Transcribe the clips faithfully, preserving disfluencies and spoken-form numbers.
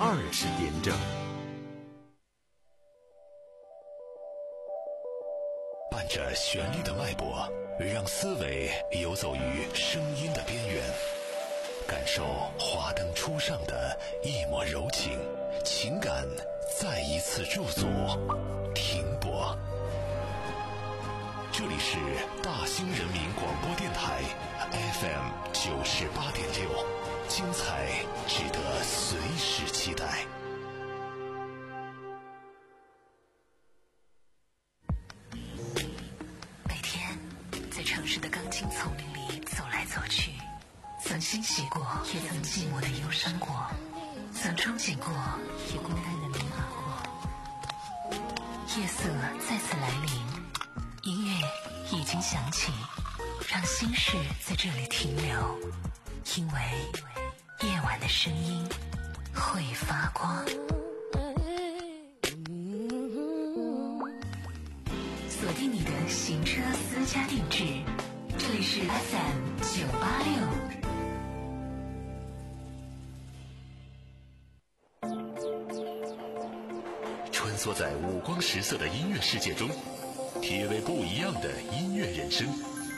二十点整。 伴着旋律的脉搏，让思维游走于声音的边缘，感受华灯初上的一抹柔情，情感再一次驻足停泊。这里是大兴人民广播电台 F M 九十八点六，精彩值得随时期待。 每天在城市的钢筋丛林里走来走去，曾欣喜过，也曾寂寞的忧伤过，曾憧憬过，也孤单的迷茫过。夜色再次来临，音乐已经响起，让心事在这里停留，因为夜晚的声音会发光。锁定你的行车私家定制，这里是 F M 九八六。 穿梭在五光十色的音乐世界中，体味不一样的音乐人生。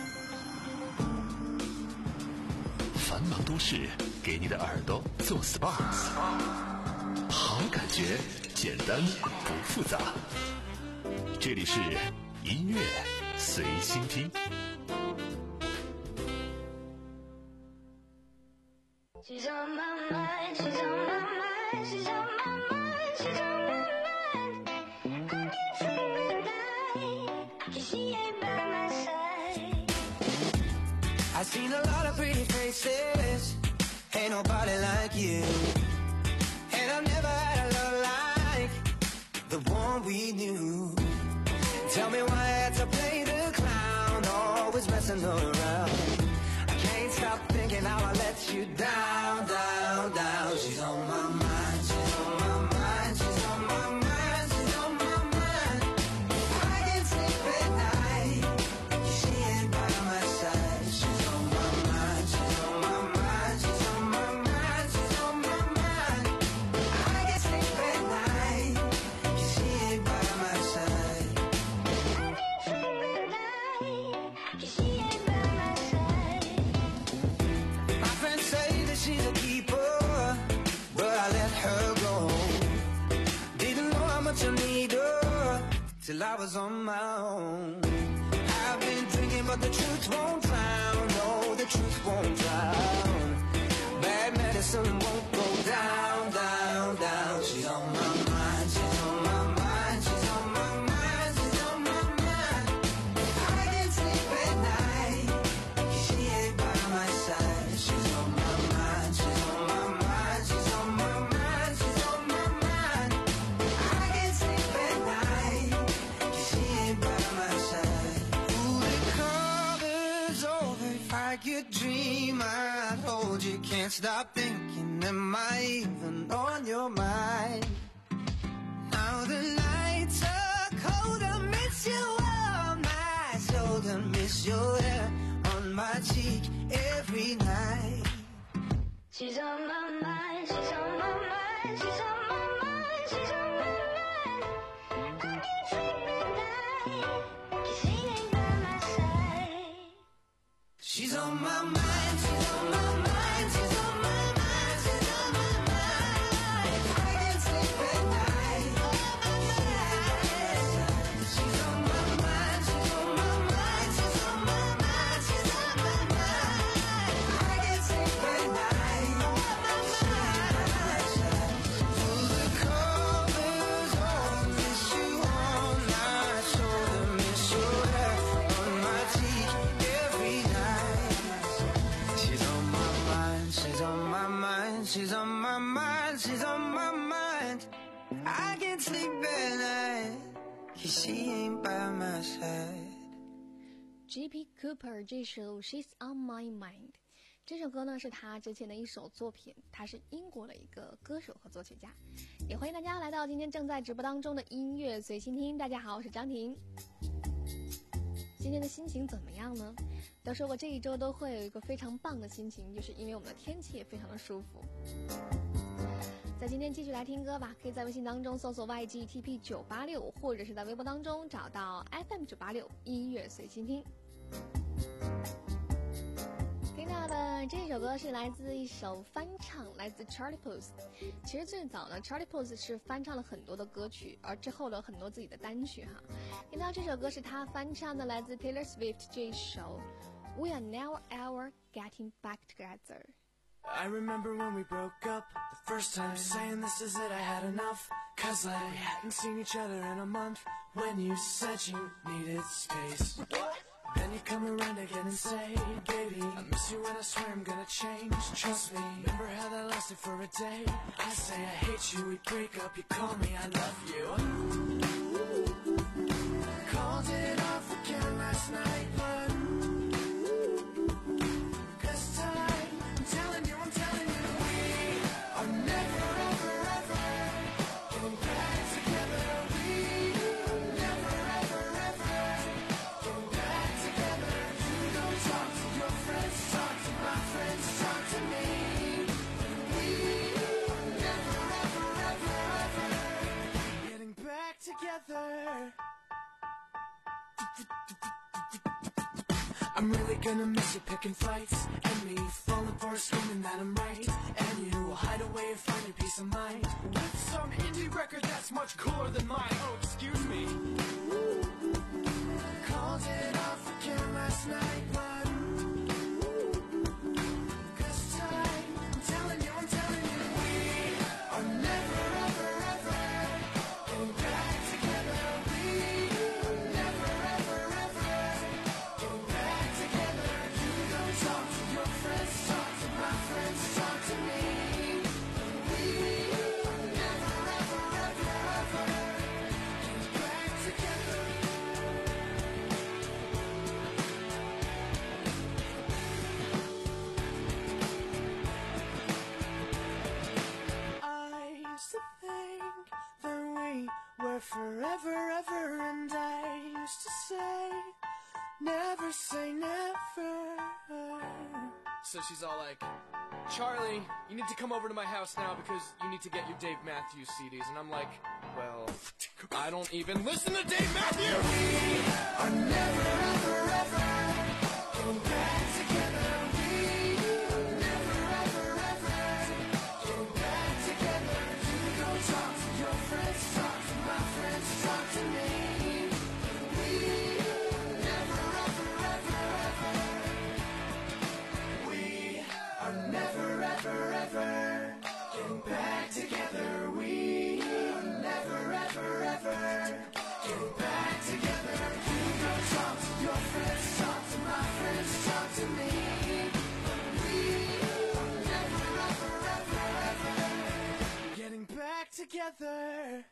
繁忙都市给你的耳朵做 S P A， 好感觉简单不复杂。这里是音乐随心听。 She's on my mind, she's on my mind, she's on my mind, she's on my mind. I can't sleep at night, 'cause she ain't by my side. I've seen a lot of pretty faces, ain't nobody like you. And I've never had a love like the one we knew. Tell me why I had to play the clown, always messing around. I can't stop thinking how I let you down, down, down. She's on my mind, she's on my mind, she's on my mind, she's on my mind. I can't sleep at night, 'cause she ain't by my side. She's on my mind, she's on my mind, she's on my mind, she's on my mind. I can't sleep at night, 'cause she ain't by my side. I can't sleep at night, 'cause she ain't by my side. My friends say that she's a keeper, but I let her go. Didn't know how much I need her till I was on my own. I've been drinking, but the truth won't drown. No, the truth won't drown. Bad medicine won't go down, down, down. She's on my mind, she's on my mind, she's on my mind, she's on my mind. I can't sleep at night, 'cause she ain't by my side. She's on my mind, she's on my mind, she's on my mind, she's on my mind. I can't sleep at night, 'cause she ain't by my side. Ooh, the cover's over. If I could dream, I'd hold you. Can't stop thinking, am I even on your mind? Now the nights are cold, I miss you on my shoulder, miss your hair on my cheek every night. She's on my mind, she's on my mind, she's on my mind, she's on my mind. I can't sleep at night, 'cause she ain't by my side. She's on my mind, she's on my mind, she's on my mind, she's on my mind. I can't sleep at night. She's on my mind, she's on my mind, she's on my mind, she's on my mind. I can't sleep at night. Through the covers, oh, miss you on my shoulder, miss your hair on my cheek every night. She's on my mind, she's on my mind, she's on my mind, she's on my mind. I can't sleep at night, 'cause she ain't by my side. J P Cooper 这首 She's on My Mind， 这首歌呢是他之前的一首作品，他是英国的一个歌手和作曲家。也欢迎大家来到今天正在直播当中的音乐随心听。大家好，我是张婷。今天的心情怎么样呢？都说我这一周都会有一个非常棒的心情，就是因为我们的天气也非常的舒服。 在今天继续来听歌吧，可以在微信当中搜索 Y G T P 九八六，或者是在微博当中找到 F M 九八六音乐随心听。听到的这首歌是来自一首翻唱，来自 Charlie Puth。其实最早呢 Charlie Puth 是翻唱了很多的歌曲，而之后了很多自己的单曲哈。听到这首歌是他翻唱的，来自 Taylor Swift 这一首 We Are Now Ever Getting Back Together。 I remember when we broke up, the first time saying this is it, I had enough. Cause like we hadn't seen each other in a month, when you said you needed space. Then you come around again and say, baby, I miss you and I swear I'm gonna change. Trust me, remember how that lasted for a day? I say I hate you, we break up, you call me, I love you. Called it off again last night, but this time, I'm telling you, I'm telling you, we are never, ever, ever getting back together. We are never, ever, ever getting back together. You don't talk to your friends, talk to my friends, talk to me. We are never, ever, ever, ever getting back together. I'm really gonna miss you picking fights, and me falling for a screaming that I'm right, and you will hide away and find your peace of mind with some indie record that's much cooler than mine. Oh, excuse me. Called it off again last night, but this time, I'm telling you, I'm telling you, we are never, ever, ever getting back together. We are never, ever, ever getting back together. You don't talk to your friends, talk to my friends, talk to me. We are never, ever, ever, ever getting back together. I used to think that we were forever, ever, and I used to say, never say never. So she's all like, Charlie, you need to come over to my house now because you need to get your Dave Matthews C Ds. And I'm like, well, I don't even listen to Dave Matthews. We are never, ever, ever getting back together. We are never, ever, ever getting back together. You don't talk to your friends, talk to my friends, talk to me. We are never, ever, ever, ever. We are never, ever, ever getting back together. We are never, ever, ever getting back together. You don't talk to your friends, talk to my friends, talk to me. We are never, ever, ever, ever getting back together.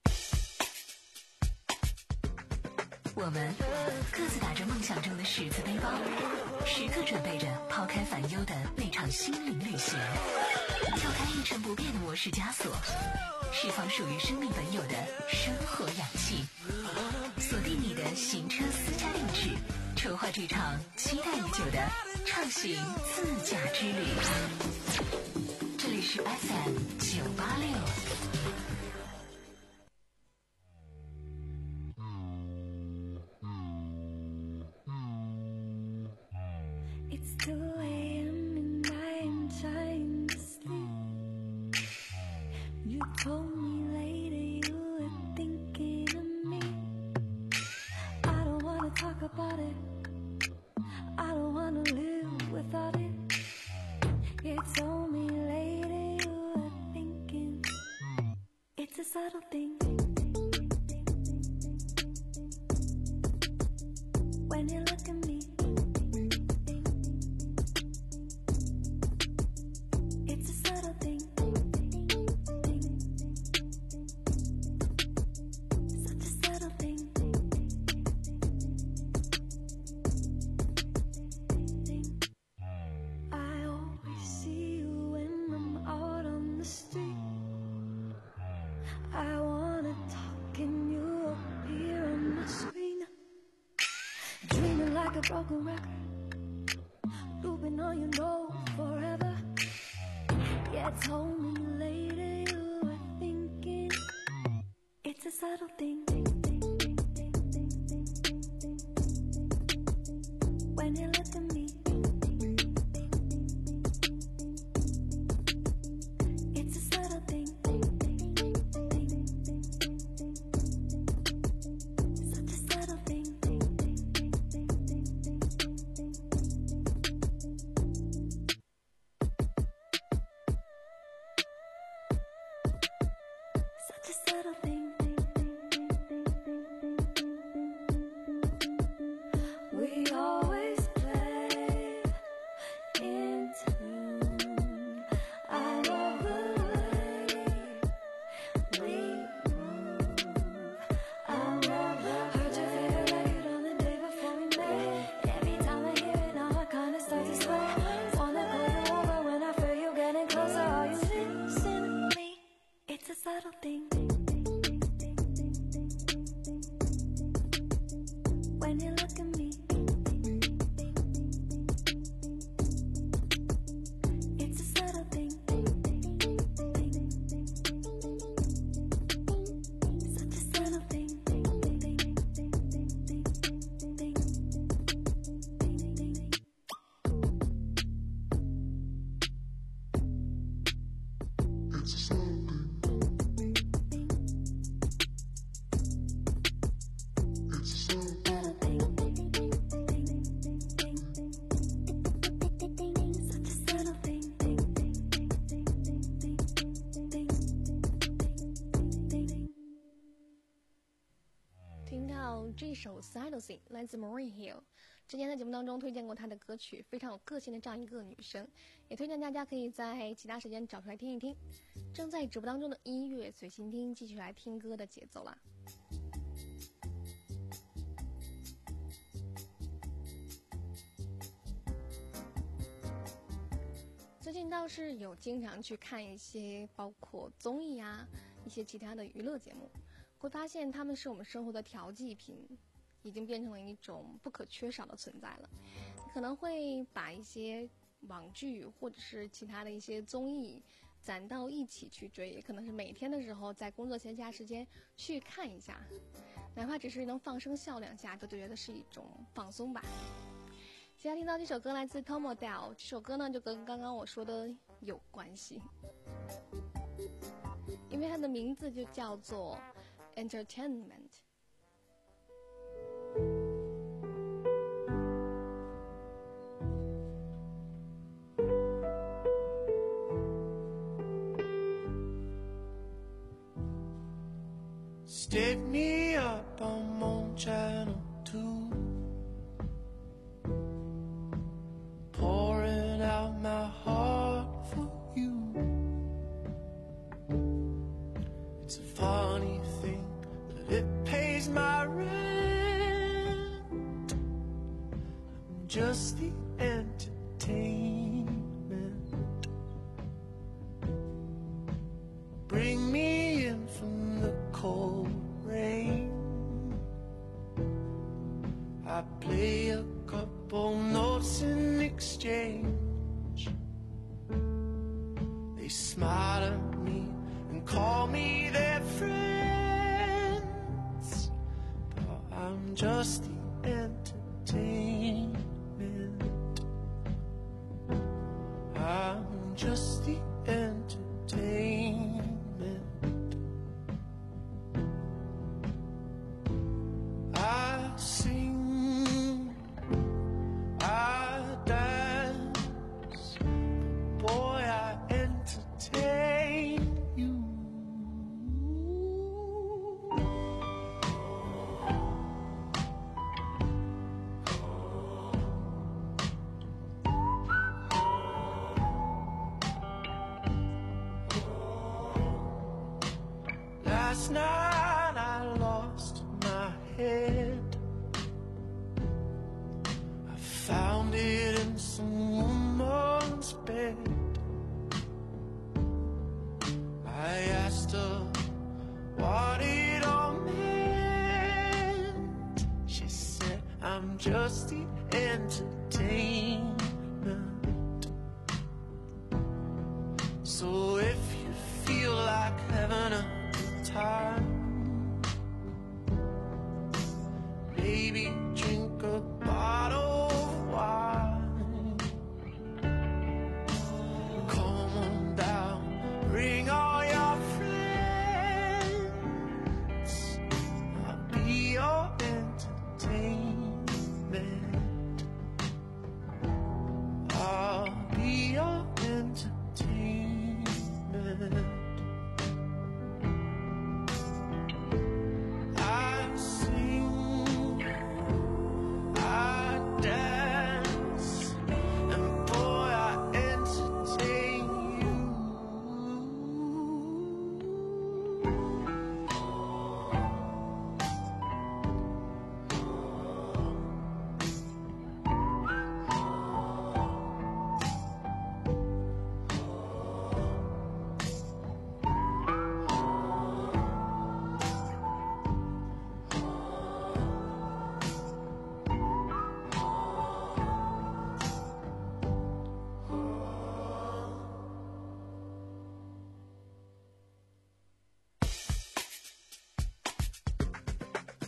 我们各自打着梦想中的十字背包，时刻准备着抛开烦忧的那场心灵旅行，跳开一成不变的模式枷锁，释放属于生命本有的生活氧气，锁定你的行车私家定制，筹划这场期待已久的畅行自驾之旅。这里是 F M 九八六。 It's two a m and I am trying to sleep. You told me later you were thinking of me. I don't wanna talk about it. I don't wanna live without it. You told me later you were thinking. It's a subtle thing. When you look at me, it's a subtle thing. Such a subtle thing. I always see you when I'm out on the street. I wanna talk and you appear on my screen. Dreaming like a broken record, looping on your note forever. Yeah, told me later you subtle thing. When you look at me, it's a subtle thing. Such a subtle thing. Such a subtle thing. We always play in tune. I love the way we move. I love the heard your favorite record on the day before we met. Every time I hear it now I kinda start to sweat. Wanna call you over when I feel you getting closer. Are you listen to me? It's a subtle thing. When you look at me, it's a subtle thing. Such a subtle thing. 这首 Sidle Thing 来自 Maureen Hill。之前在节目当中推荐过她的歌曲，非常有个性的这样一个女生，也推荐大家可以在其他时间找出来听一听。正在直播当中的音乐随心听，继续来听歌的节奏啦。最近倒是有经常去看一些包括综艺啊，一些其他的娱乐节目，会发现他们是我们生活的调剂品，已经变成了一种不可缺少的存在了。可能会把一些网剧或者是其他的一些综艺攒到一起去追，也可能是每天的时候在工作闲暇时间去看一下，哪怕只是能放声笑两下，都觉得是一种放松吧。接下来听到这首歌来自 Tom Odell， 这首歌呢就跟刚刚我说的有关系，因为它的名字就叫做 Entertainment。 Stick me up, I'm on channel two, pouring out my heart for you. It's a funny thing that it pays my rent. I'm just the entertainment. Bring me in from the cold rain. I play a couple notes in exchange. They smile at me and call me their friends, but I'm just the entertainment. I'm just the entertainment. I sing, I dance, boy, I entertain you. Last night I lost my head. I found it in some woman's bed. I asked her what it all meant. She said, I'm just the entertainment. So if you feel like having a time,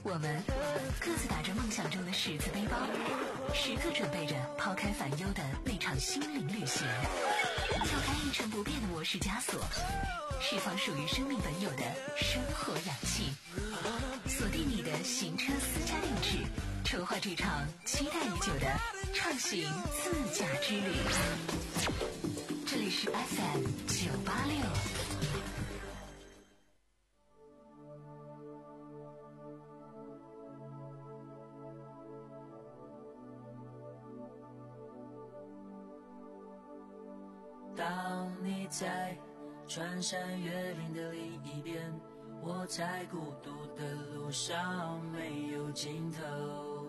我们各自打着梦想中的十字背包，时刻准备着抛开烦忧的那场心灵旅行，跳开一成不变的模式枷锁，释放属于生命本有的生活氧气，锁定你的行车私家定制，筹划这场期待已久的畅行自驾之旅。这里是 F M 九八六。 当你在穿山越岭的另一边，我在孤独的路上没有尽头。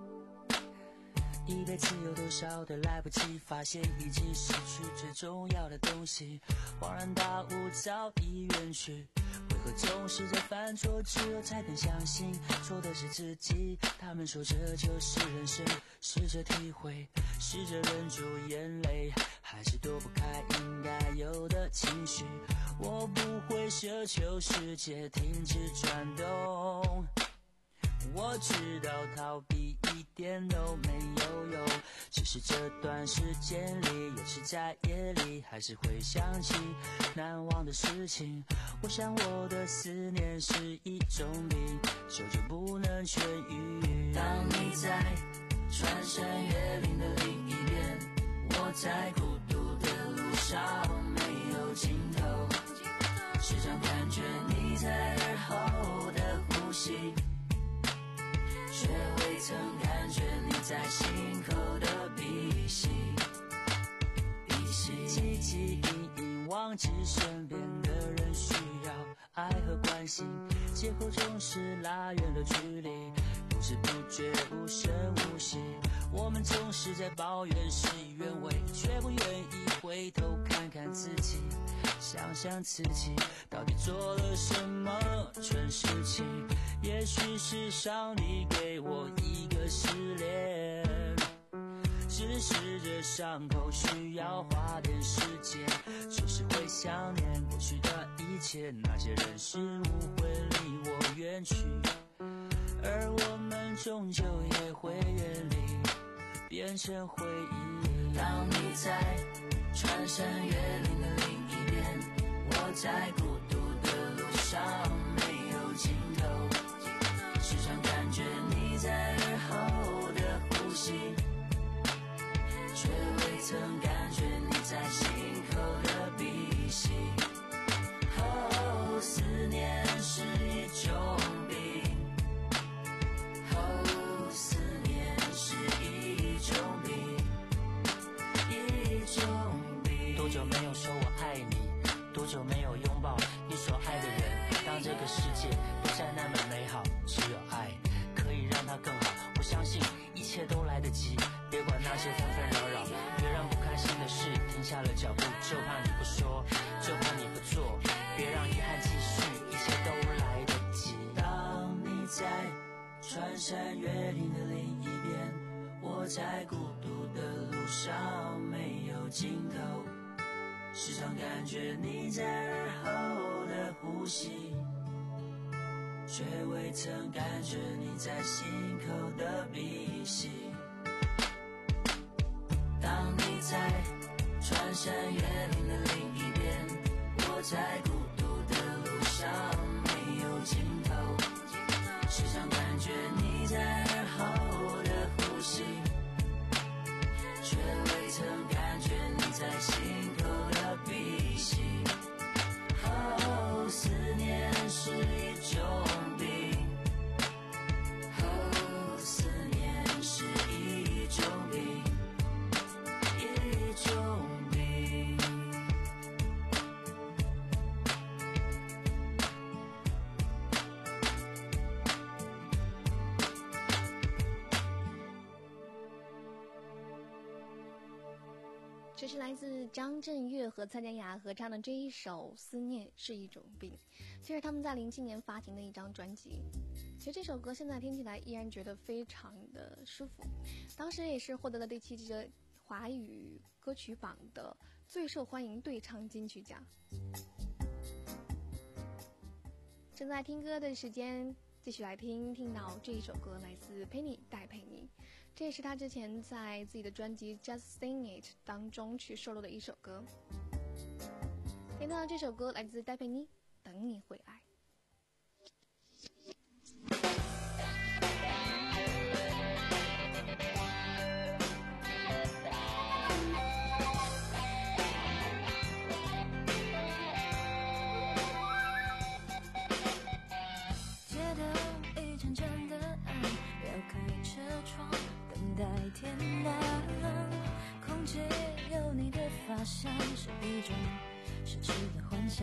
一辈子有多少的来不及发现，已经失去最重要的东西，恍然大悟早已远去。为何总是在犯错之后才肯相信错的是自己？他们说这就是人生，试着体会，试着忍住眼泪，还是躲不开应该有的情绪。我不会奢求世界停止转动，我知道逃避一点都没有用，只是这段时间里，有时在夜里还是会想起难忘的事情。我想我的思念是一种病，久久不能痊愈。当你在穿山越岭的另一边，我在孤独的路上没有尽头，时常感觉你在耳后的呼吸，却未曾感觉你在心口的鼻息。鼻息汲汲营营，忘记身边的人需要爱和关心，借口总是拉远了距离，不知不觉无声无息。我们总是在抱怨事与愿违，却不愿意回头看看自己，想想自己到底做了什么蠢事情。也许是上帝给我一个试炼，只是这伤口需要花点时间，就是会想念过去的一切，那些人事物会离我远去，而我们终究也会远离，变成回忆。当你在穿山越岭的另一边，我在孤独的路上没有尽头，时常感觉你在耳后的呼吸，却未曾感觉你在心口的鼻息。哦，思念是一种病，哦，思念是一种病，一种病。多久没有说我爱你？多久没有拥抱你所爱的人？当这个世界不再那么美好，只有爱可以让它更好。我相信一切都来得及，别管那些纷纷扰扰，别让不开心的事停下了脚步，就怕你不说，就怕你不做，别让遗憾继续，一切都来得及。当你在穿山越岭的另一边，我在孤独的路上没有尽头，时常感觉你在耳后的呼吸，却未曾感觉你在心口的鼻息。当你在穿山越岭的另一边，我在孤独的路上没有尽头，时常感觉你在耳后的呼吸，却未曾感觉你在心口的鼻息。哦，思念是一种病，哦，思念是一种病，一种病。 这是来自张震岳和蔡健雅合唱的这一首《思念是一种病》，这是他们在零七年发行的一张专辑。其实这首歌现在听起来依然觉得非常的舒服，当时也是获得了第七届华语歌曲榜的最受欢迎对唱金曲奖。正在听歌的时间， 继续来听，听到这一首歌来自 Penny 戴佩妮，这也是他之前在自己的专辑 Just Sing It 当中去收录的一首歌。听到这首歌来自戴佩妮，等你回来。 天蓝，空气有你的发香，是一种奢侈的幻想。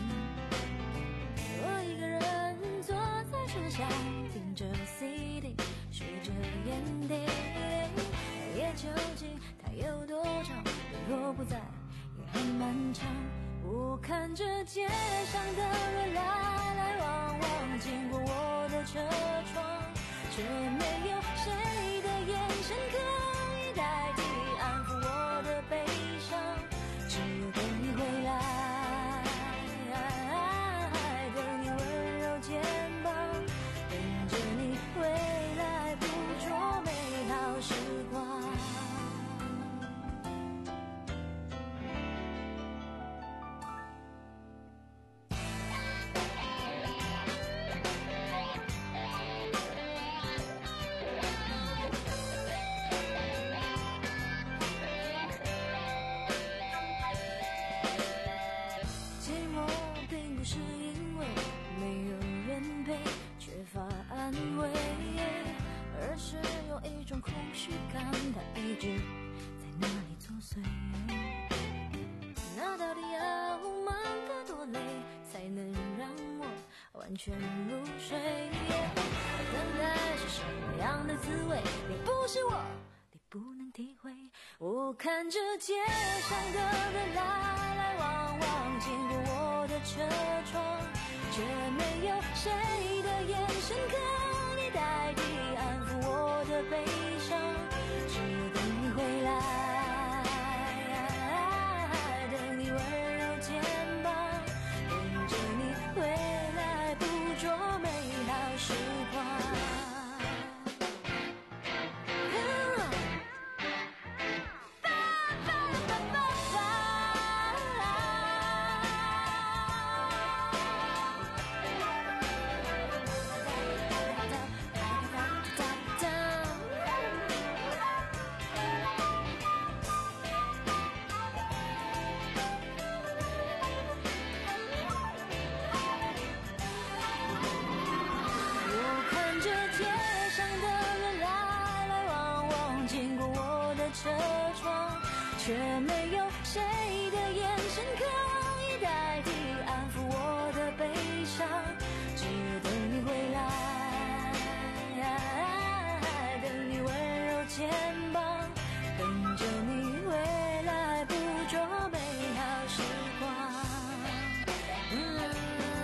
我一个人坐在树下，听着 C D， 数着烟蒂。夜究竟它有多长？若不在，也很漫长。我看着街上的人来来往往，经过我的车窗，却没有谁的眼神可以代替安抚我的悲伤，只有等你回来，等你温柔肩膀，等着你回来捕捉美好时光。完全入睡，等待是什么样的滋味？你不是我，你不能体会。我看着街上的人来来往往，经过我的车窗，却没有谁的眼神可以代替安抚我的悲伤，只有等你回来，等你温柔肩膀，等着你回来捕捉美好时光。却没有谁的眼神可以代替安抚我的悲伤，只有等你回来，等你温柔肩膀，等着你回来捕捉美好时光。嗯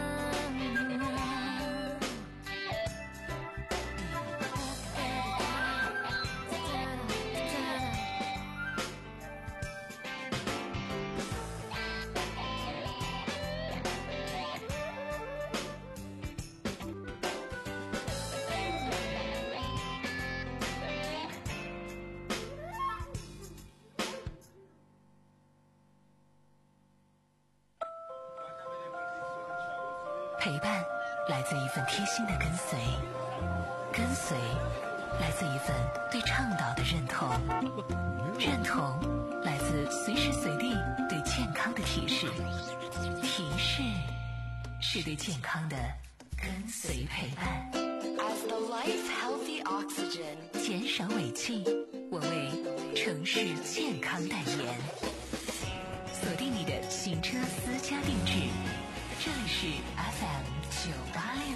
陪伴来自一份贴心的跟随，跟随来自一份对倡导的认同，认同来自随时随地对健康的提示，提示是对健康的跟随陪伴。 As the life healthy oxygen， 减少尾气，我为城市健康代言。锁定你的行车私家定制，这里是 F M 九八六。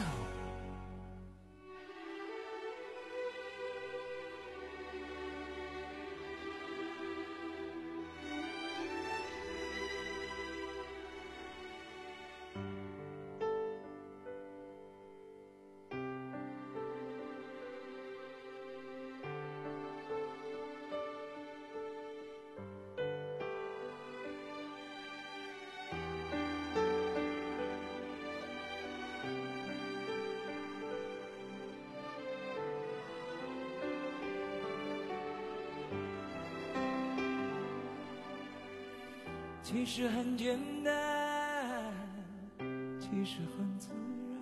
其实很简单，其实很自然，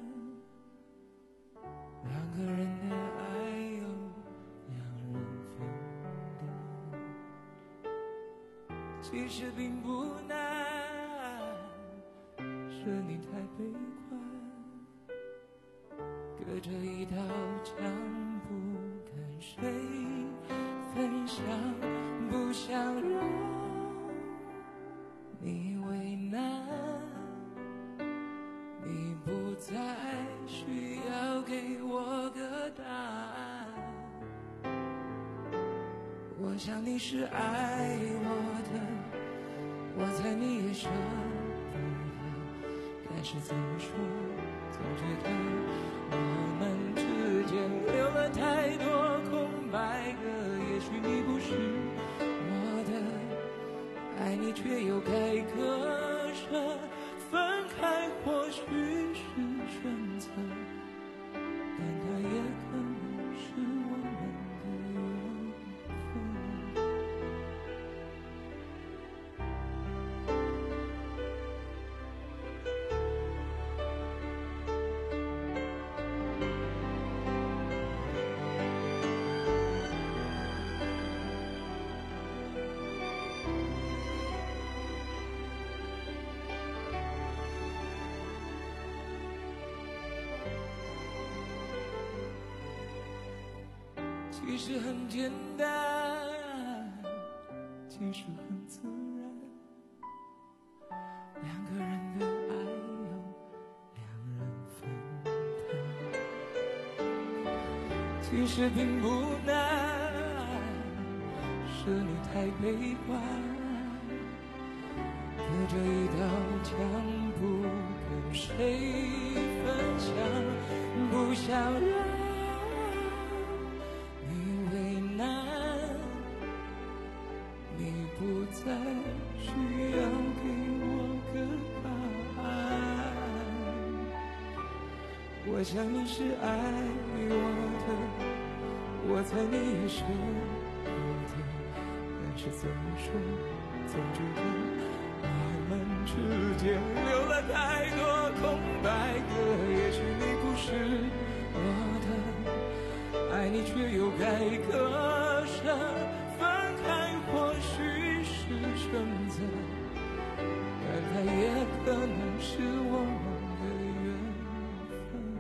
两个人的爱由两人分担，其实并不难，是你太悲观，隔着一道墙不跟谁分享，不想让你为难，你不再需要给我个答案。我想你是爱我的，我猜你也舍不得，但是怎么说，总觉得我们之间留了太多空白格。也许你不是我的，爱你却又该割舍，分开或许是选择，但它也可能是我们的缘分。其实很简单，其实很自然，两个人的爱由两人分担，其实并不难，是你太悲观，隔着一道墙不跟谁分享，不想让不再需要给我个答案。我想你是爱我的，我猜你也舍不得，但是怎么说，总觉得我们之间留了太多空白格。也许你不是我的，爱你却又该割舍，分开或许选择，但它也可能是我们的缘分。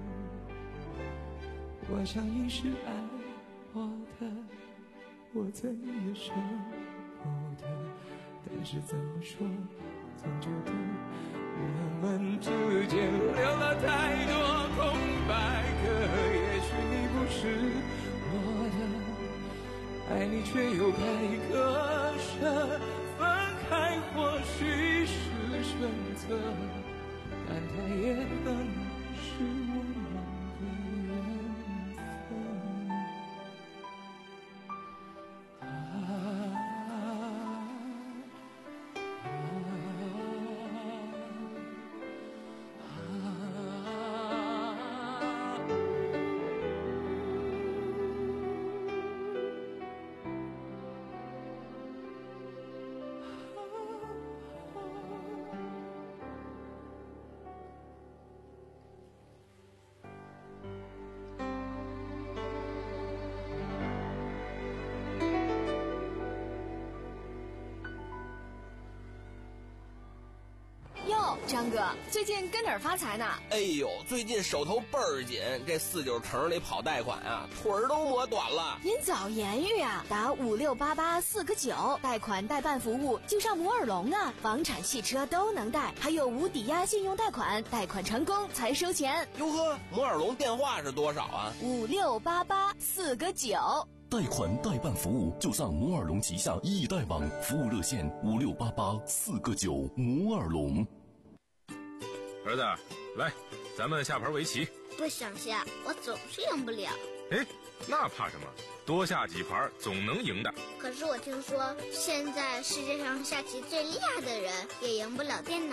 我想你是爱我的，我猜你也舍不得，但是怎么说，总觉得我们之间留了太多空白格。也许你不是我的，爱你却又该割舍，分开或许是选择，但它也可能是我们的缘分。啊张哥，最近跟哪儿发财呢？ 哎呦，最近手头倍儿紧，这四九城里跑贷款啊，腿儿都磨短了。 您早言语啊，打五六八八四个九，贷款代办服务就上摩尔龙啊，房产、汽车都能贷，还有无抵押信用贷款，贷款成功才收钱。 哟呵，摩尔龙电话是多少啊？ 五六八八四个九。 贷款代办服务就上摩尔龙旗下易贷网，服务热线五六八八四个九。摩尔龙。 儿子，来，咱们下盘围棋。 不想下，我总是赢不了。 哎，那怕什么？多下几盘总能赢的。 可是我听说，现在世界上下棋最厉害的人也赢不了电脑。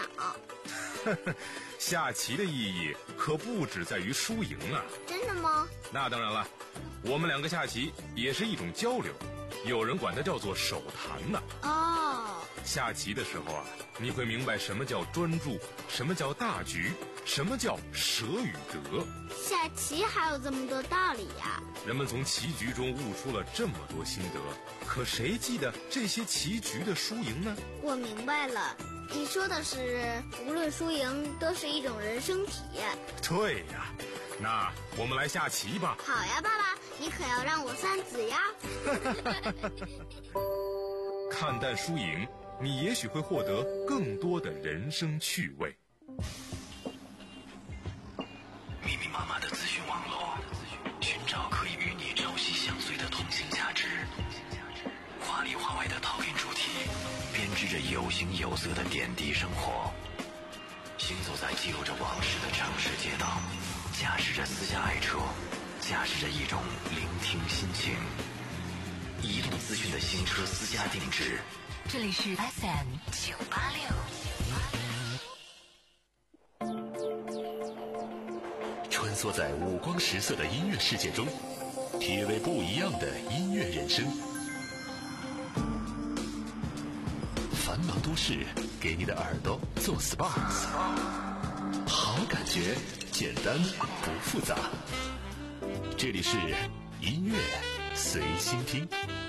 下棋的意义可不只在于输赢啊！ 真的吗？ 那当然了，我们两个下棋也是一种交流，有人管它叫做手谈呢。 哦， 下棋的时候啊，你会明白什么叫专注，什么叫大局，什么叫舍与得。 下棋还有这么多道理呀、啊！ 人们从棋局中悟出了这么多心得，可谁记得这些棋局的输赢呢？ 我明白了，你说的是无论输赢都是一种人生体验。 对呀，那我们来下棋吧。 好呀，爸爸，你可要让我算子呀。 看淡输赢，你也许会获得更多的人生趣味。 密密麻麻的资讯网络，寻找可以与你朝夕相随的通信价值。华里华外的讨论主题，编织着有形有色的点滴生活。行走在记录着往事的城市街道，驾驶着私家爱车，驾驶着一种聆听心情。移动资讯的新车私家定制。 这里是 F M 九八六。 穿梭在五光十色的音乐世界中，体味不一样的音乐人生。繁忙都市给你的耳朵做 S P A， 好感觉，简单不复杂。这里是音乐随心听。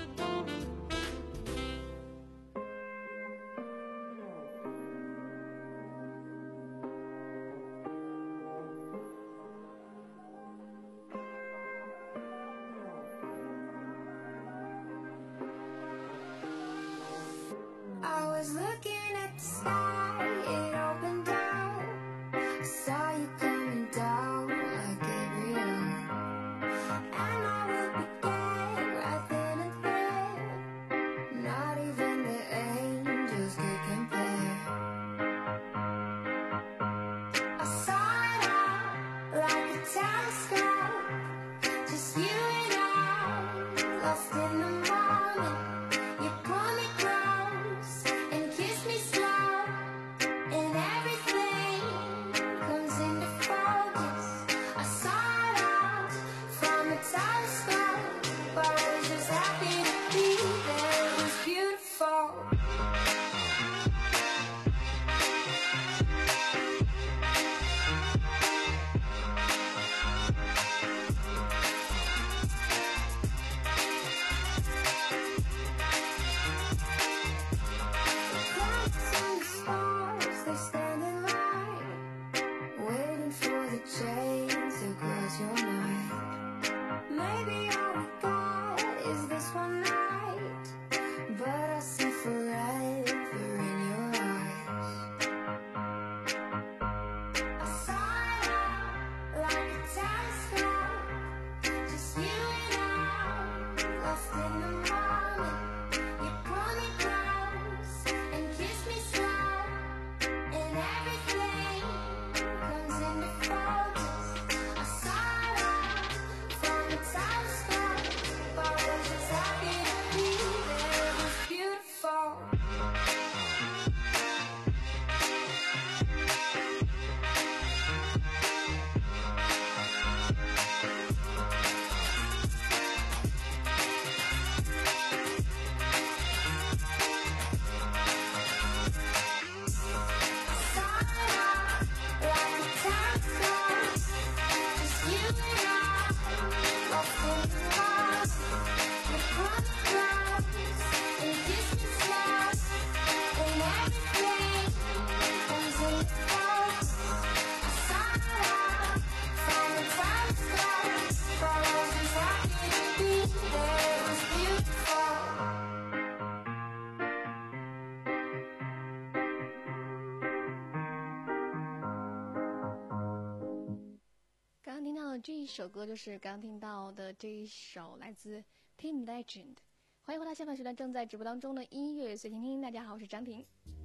这一首歌就是刚听到的这一首来自 Team Legend。 欢迎回到下半时段正在直播当中的音乐随听听。大家好，我是张婷。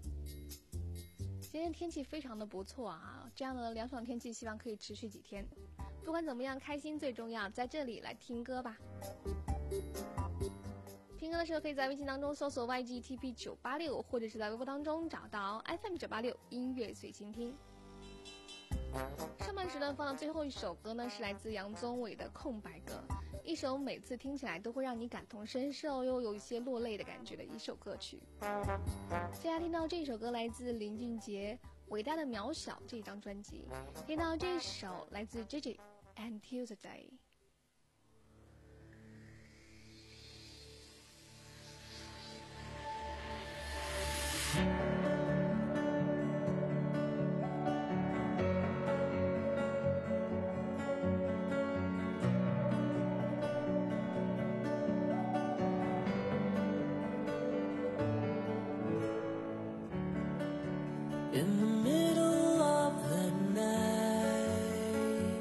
今天天气非常的不错啊，这样的凉爽天气希望可以持续几天。不管怎么样，开心最重要，在这里来听歌吧。听歌的时候可以在微信当中搜索 Y G T P 九八六， 或者是在微博当中找到 F M 九八六音乐随心听。上半时段放的最后一首歌呢，是来自杨宗纬的空白格。 一首每次听起来都会让你感同身受又有一些落泪的感觉的一首歌曲。接下来听到这首歌来自林俊杰《伟大的渺小》这张专辑，听到这首来自 J J Until the Day。 In the middle of the night,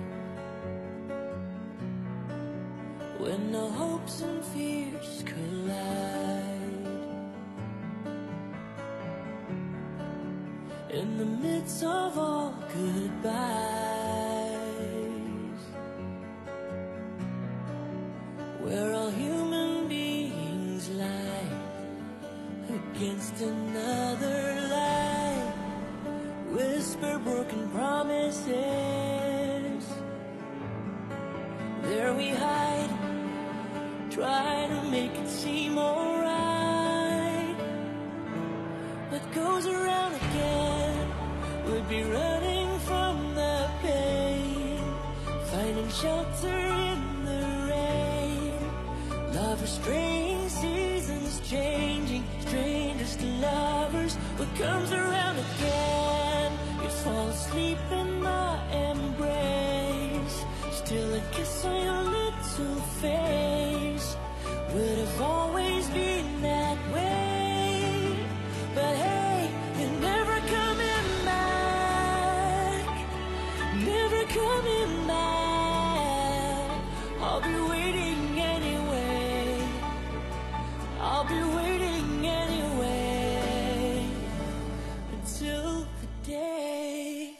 when the hopes and fears collide, in the midst of all goodbyes, where all human beings lie against another lie, whisper broken promises. There we hide, try to make it seem alright. What goes around again would be running from the pain, finding shelter in the rain. Love is strange, seasons changing, strangers to lovers. What comes around again, you'd fall asleep in my embrace. Still a kiss on your little face would have always been that way. But hey, you're never coming back, never coming back. I'll be waiting anyway, I'll be waiting anyway, until the day.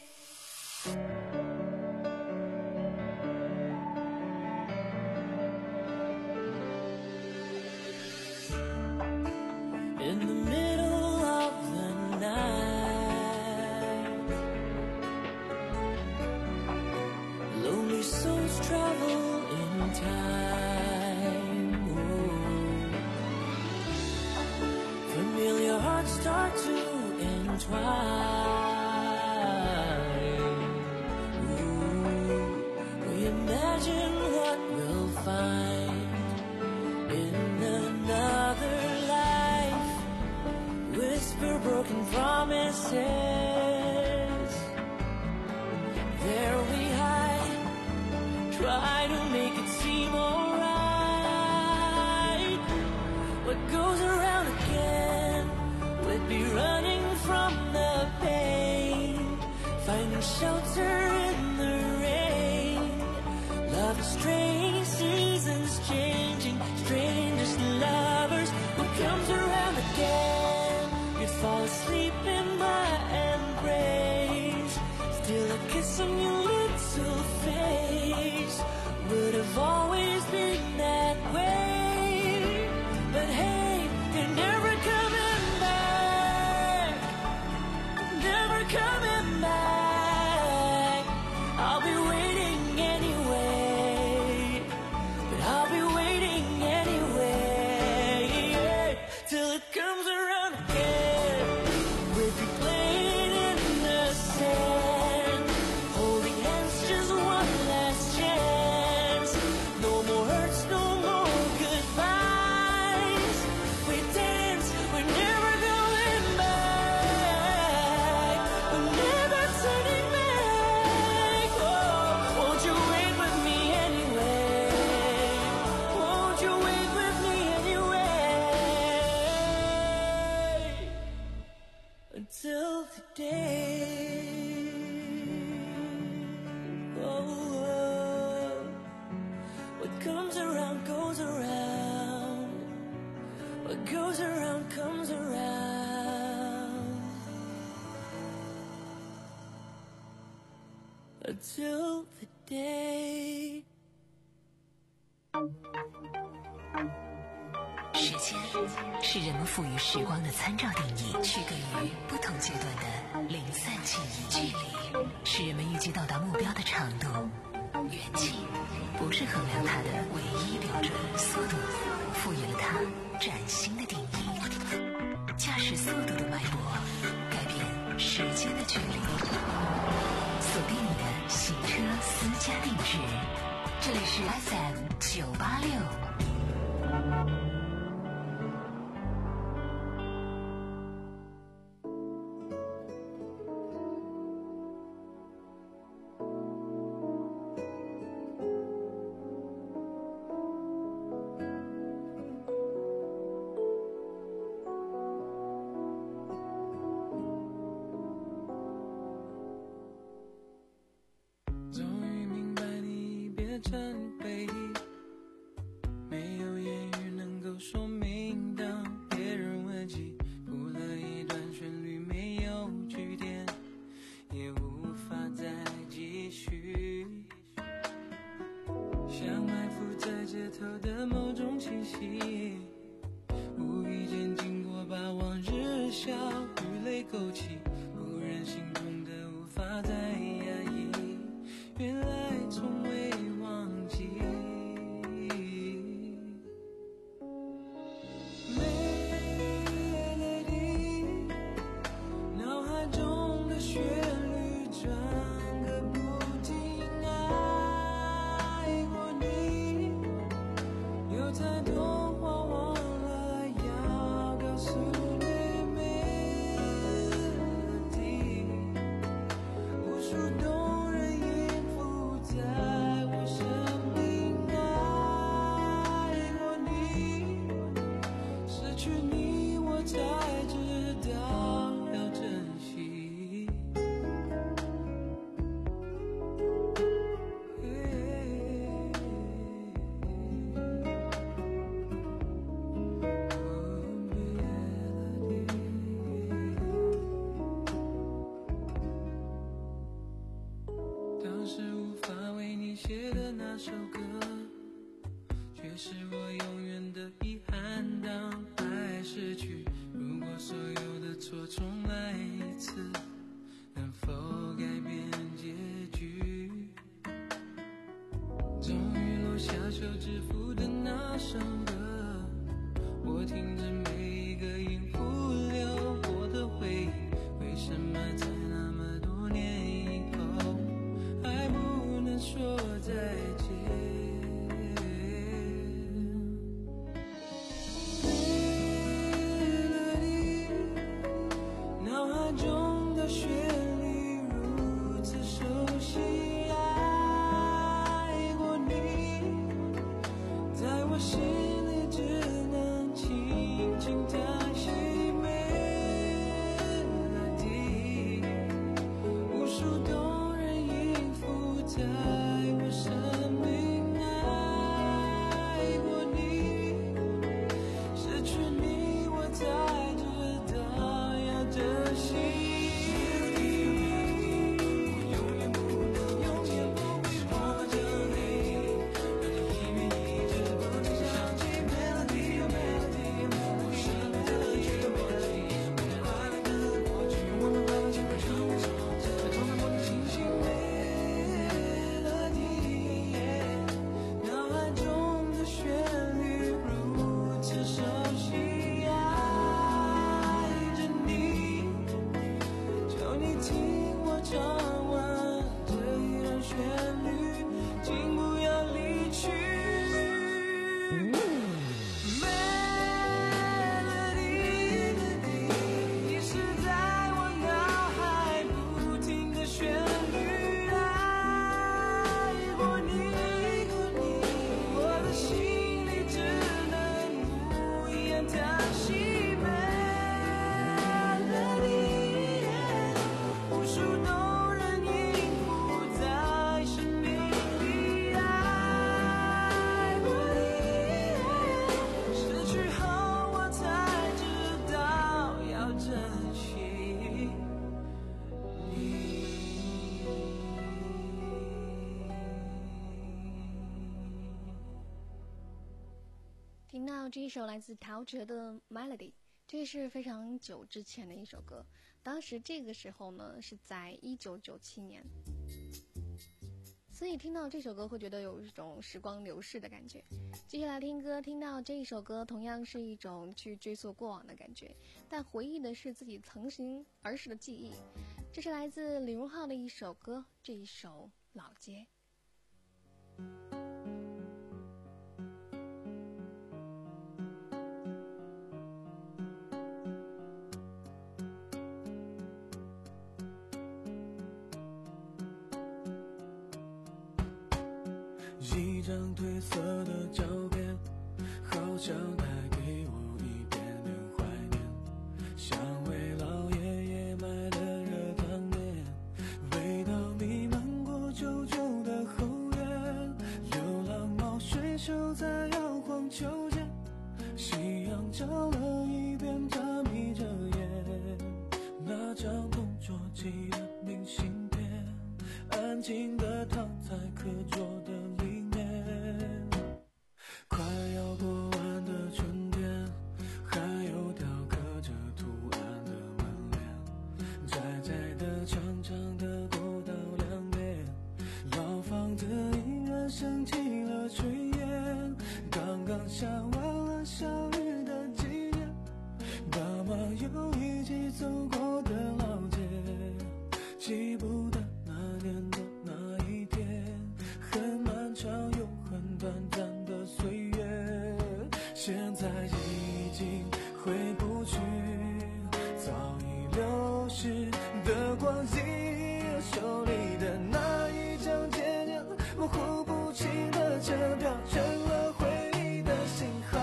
In the middle of the night, lonely souls travel in time. Oh. Familiar hearts start to entwine. Ooh. We imagine what we'll find in another life, whisper broken promises. There we hide, try to make it seem alright. What goes around again would be running from the pain, finding shelter in the rain. Love is strange, seasons changing, strangers to lovers. What comes around again, you'd fall asleep in my embrace. Still a kiss on your little face would have always been that way. But hey, you're never coming back, never coming back. I'll be waiting anyway, but I'll be waiting anyway, till it comes around again. With you playing in the sand, holding hands, just one last chance. No more hurts, no more goodbyes. We dance, we're never going back, we're never turning back. Oh, won't you wait with me anyway? Won't you wait with me anyway? Until the day. Oh, oh. What comes around goes around, what goes around comes around, until the day. 时间是人们赋予时光的参照定义，区隔于不同阶段的零散记忆。距离是人们预计到达目标的长度。 远近不是衡量它的唯一标准，速度赋予了它崭新的定义。驾驶速度的脉搏，改变时间的距离。锁定你的行车私家定制，这里是 F M 九八六。 成回忆，没有言语能够说明。当别人问起，谱了一段旋律，没有句点，也无法再继续。像埋伏在街头的某种气息，无意间经过，把往日笑与泪勾起，忽然心痛的无法再压抑。原来从未忘记，美丽脑海中的旋律转个不停。爱过你，有太多话忘了要告诉你。melody，无数动人音符在我生命。爱过你，失去你我才知道要珍惜。当时无法为你写的那首歌，却是我永远的遗憾。当爱逝去，如果所有的错重来一次，能否改变结局？终于落下手指符的那首歌，我听着每一个音符流过的回忆，为什么在那么多年以后还不能说再见？脑海中的旋律如此熟悉，爱过你，在我心里只能轻轻叹息。melody，无数动人音符在我生命。爱过你，失去你我才知道要珍惜。我永远不能，永远不会忘着你，让这音乐一直不停响起。melody melody，我生命的绝望记，我们快乐的过去，我们快乐就会唱一首，在充满我的清醒。melody，脑海中的旋律如此熟悉，爱着你，求你听我唱完这一段旋律，请不要离去。melody，你是在我脑海不停的旋律。爱过你，我的心里只能无言叹息。melody，无数动人音符在生命里。爱过你，失去后我才知道要珍惜你。 听到这一首来自陶喆的 Melody， 这是非常久之前的一首歌，当时这个时候呢是在一九九七年。 所以听到这首歌会觉得有一种时光流逝的感觉。接下来听歌，听到这一首歌同样是一种去追溯过往的感觉，但回忆的是自己曾经儿时的记忆。这是来自李荣浩的一首歌，这一首《老街》。 一张褪色的照片，好像带给我一点点怀念，像为老爷爷买的热汤面，味道弥漫过旧旧的后院，流浪猫睡熟在摇晃秋千，夕阳照了一遍，它眯着眼，那张同桌寄的明信片，安静地躺在课桌的里面，快要过完的春天，还有条刻着图案的门帘，窄窄的长长的过道两边，老房子依然升起了炊烟，刚刚下完了小雨的季节，爸妈又一起走过的老街，记不得那年的那一天，很漫长又很短暂的岁月，现在已经回不去早已流逝的光阴，手里的那一张渐渐模糊不清的车票，成了回忆的信号。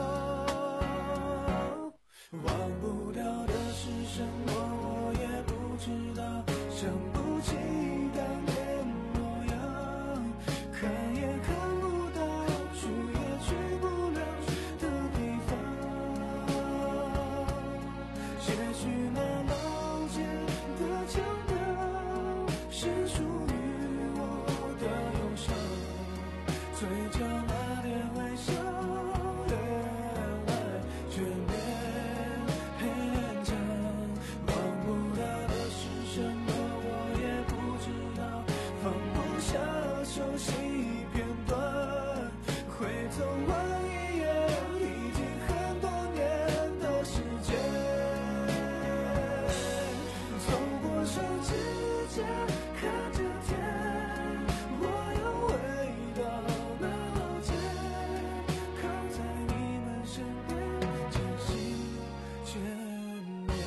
忘不掉的是什么，我也不知道，想不起当年模样，看也看不到，去也去不了的地方。也许那老街的腔调是属于我的忧伤，嘴角那点微笑，越来越勉强。忘不了的是什么，我也不知道，放不下熟悉片段，回头望一眼，已经很多年的时间。走过手指甲，看着天，我又回到那老街，靠在你们身边，渐行渐远。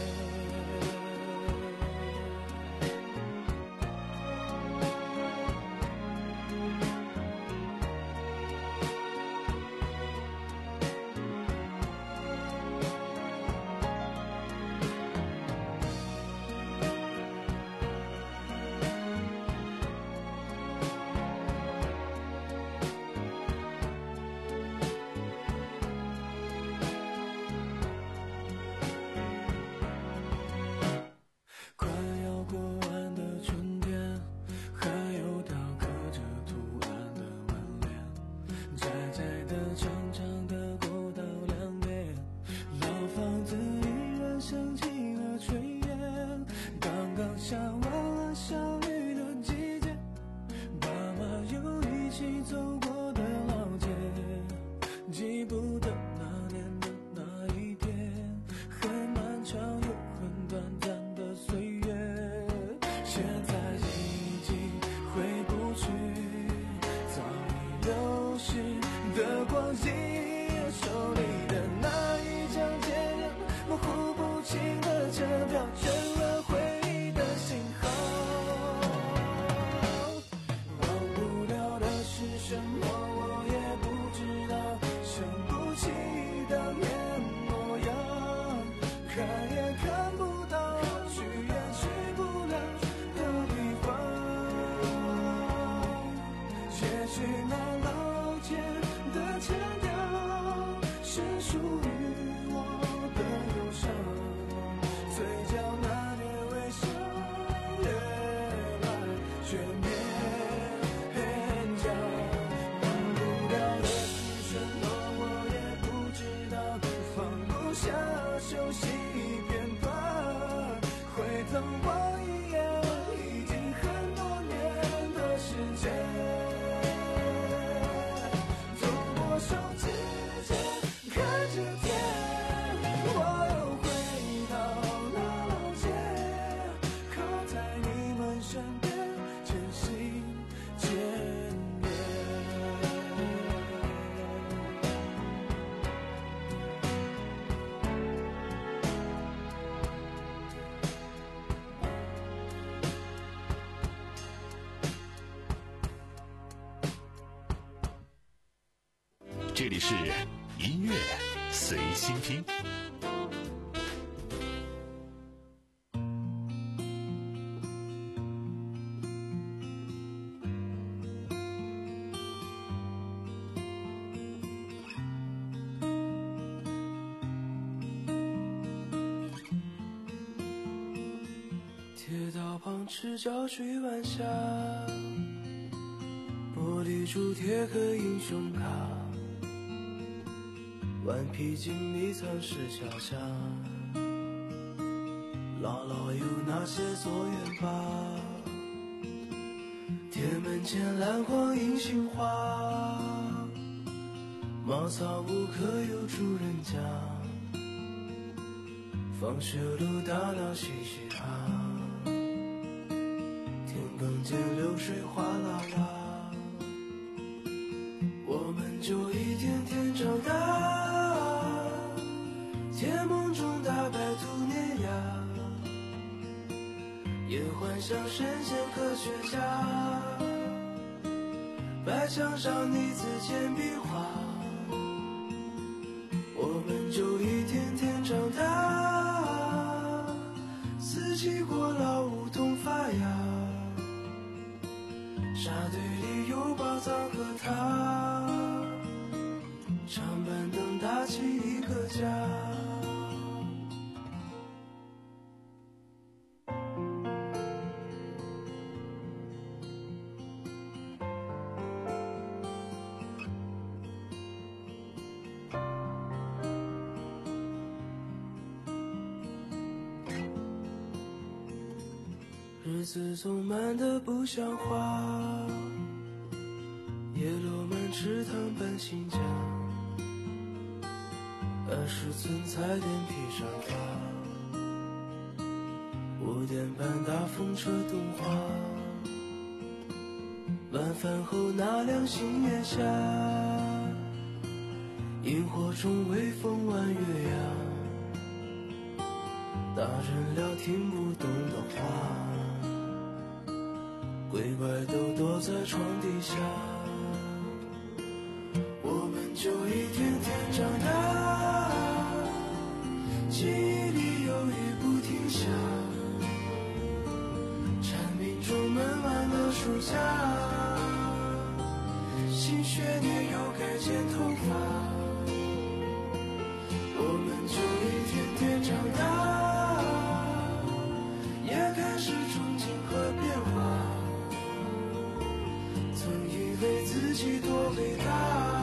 快要过完的春天，还有条刻着图案的门帘，窄窄的长长的过道两边，老房子依然升起了炊烟，刚刚下完了小雨的季节，爸妈又一起走过的老街，记不得那年的那一天，很漫长又很短暂的岁月，现在已经回不去早已流逝的光阴，手里的那一张渐渐模糊不清的车票，成了回忆的信号。忘不了的是什么，我也不知道，想不起当年模样，看也看不到，去也去不了的地方。也许那老街的腔调是属于我的忧伤，嘴角那点微笑，越来越勉强。忘不了的是什么，我也不知道，放不下熟悉片段，回头望一眼，已经很多年的时间。 这里是音乐随心听。 铁道旁赤脚追晚霞，玻璃珠贴刻英雄卡，顽皮筋迷藏石桥下，姥姥有那些作业吧。铁门前篮筐银杏花，茅草屋可有住人家，放学路打闹嘻嘻哈，田埂间流水哗啦啦，我们就一天天长大，甜梦中打败兔年牙，也幻想神仙科学家，白墙上你字简笔画，我们就一天天长大，四季过老梧桐发芽，沙堆里有宝藏和他，长板凳搭起一个家。日子总慢得不像话，叶落满池塘搬新家，二十寸彩电披上发，五点半大风车动画，晚饭后那辆星月下，萤火虫微风弯月牙，大人聊听不懂的话，鬼怪都躲在床底下，我们就一天天长大，记忆里有雨不停下，蝉鸣中闷完了暑假，新学年又该剪头发，我们就一天天长大，也开始憧憬和变化，曾以为自己多伟大，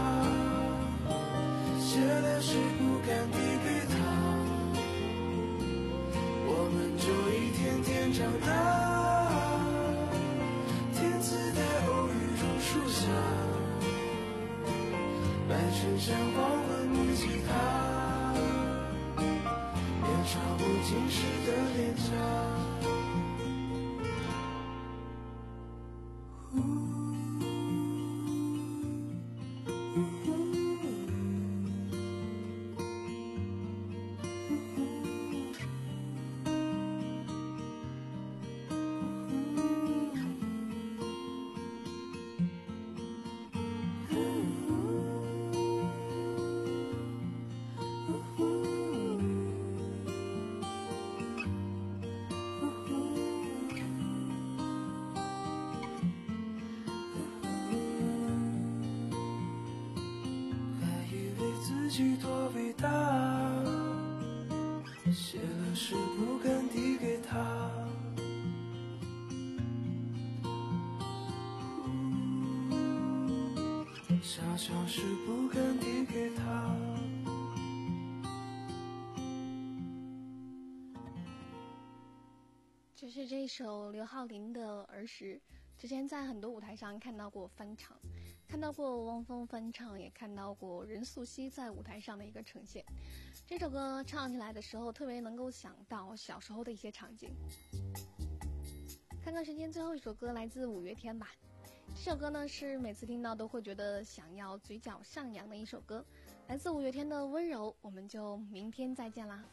写的诗不敢递给他，我们就一天天长大，天自带偶遇榕树下，白衬衫黄昏木吉他，年少不经事的脸颊。自己多伟大，写了诗不敢递给他，想想诗不敢递给他。 这是这首刘浩霖的儿时，之前在很多舞台上看到过翻唱，看到过汪峰翻唱，也看到过任素汐在舞台上的一个呈现。这首歌唱起来的时候，特别能够想到小时候的一些场景。看看时间，最后一首歌来自五月天吧。这首歌呢是每次听到都会觉得想要嘴角上扬的一首歌，来自五月天的温柔。我们就明天再见啦。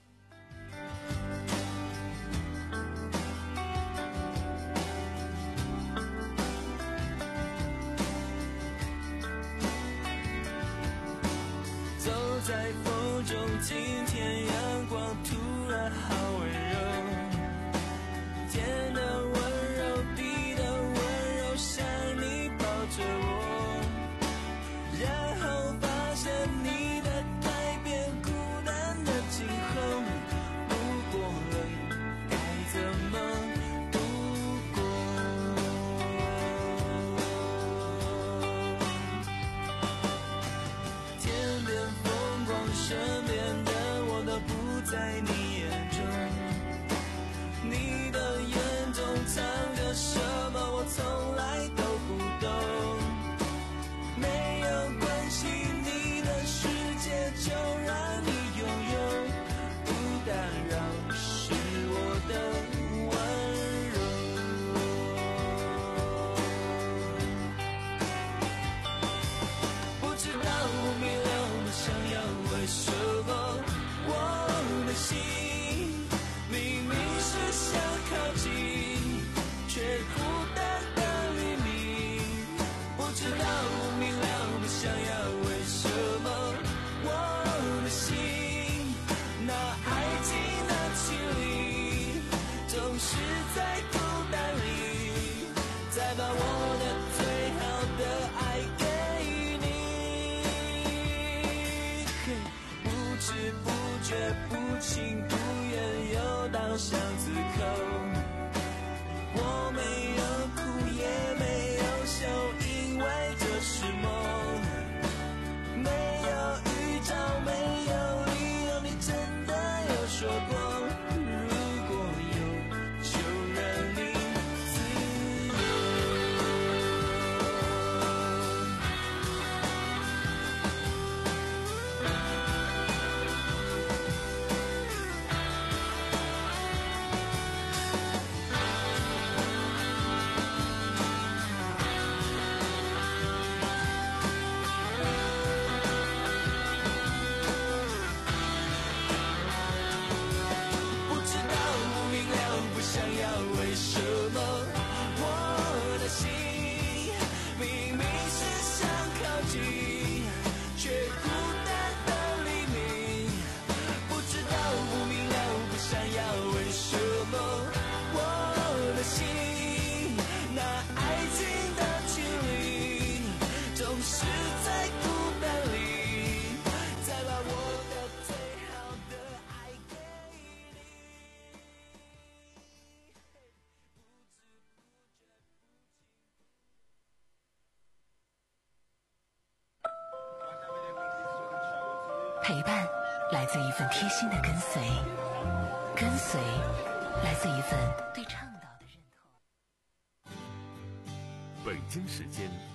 在风中，今天阳光突然好温柔，天的温柔，地的温柔，像你抱着我，然后发现你的改变，孤单的今后，路过了该怎么度过？天边风光，身边的我都不在你眼中，你的眼中藏着什么，我从来都不懂。没有关系，你的世界就让你拥有，不打扰是我的温柔。不知道不明了，不想要为什么，我的心明明是想靠近，却孤单的黎明。不知道不明了，不想要为什么，我的心那爱情的绮丽，总是在孤单里，再把我的最好的爱给你。嘿，不知不觉，不情不愿，又到巷子口，我没有哭也没有笑，因为这是梦，没有预兆，没有理由，你真的有说过，如果有就让你自不知道不明了，不想要为什么，我的心明明是想靠近，却孤单的黎明。不知道不明了，不想要为什么，我的心那爱情的距离，总是在孤单里，再把我的最好的爱给你。 陪伴来自一份贴心的跟随，跟随来自一份对倡导的认同。 北京时间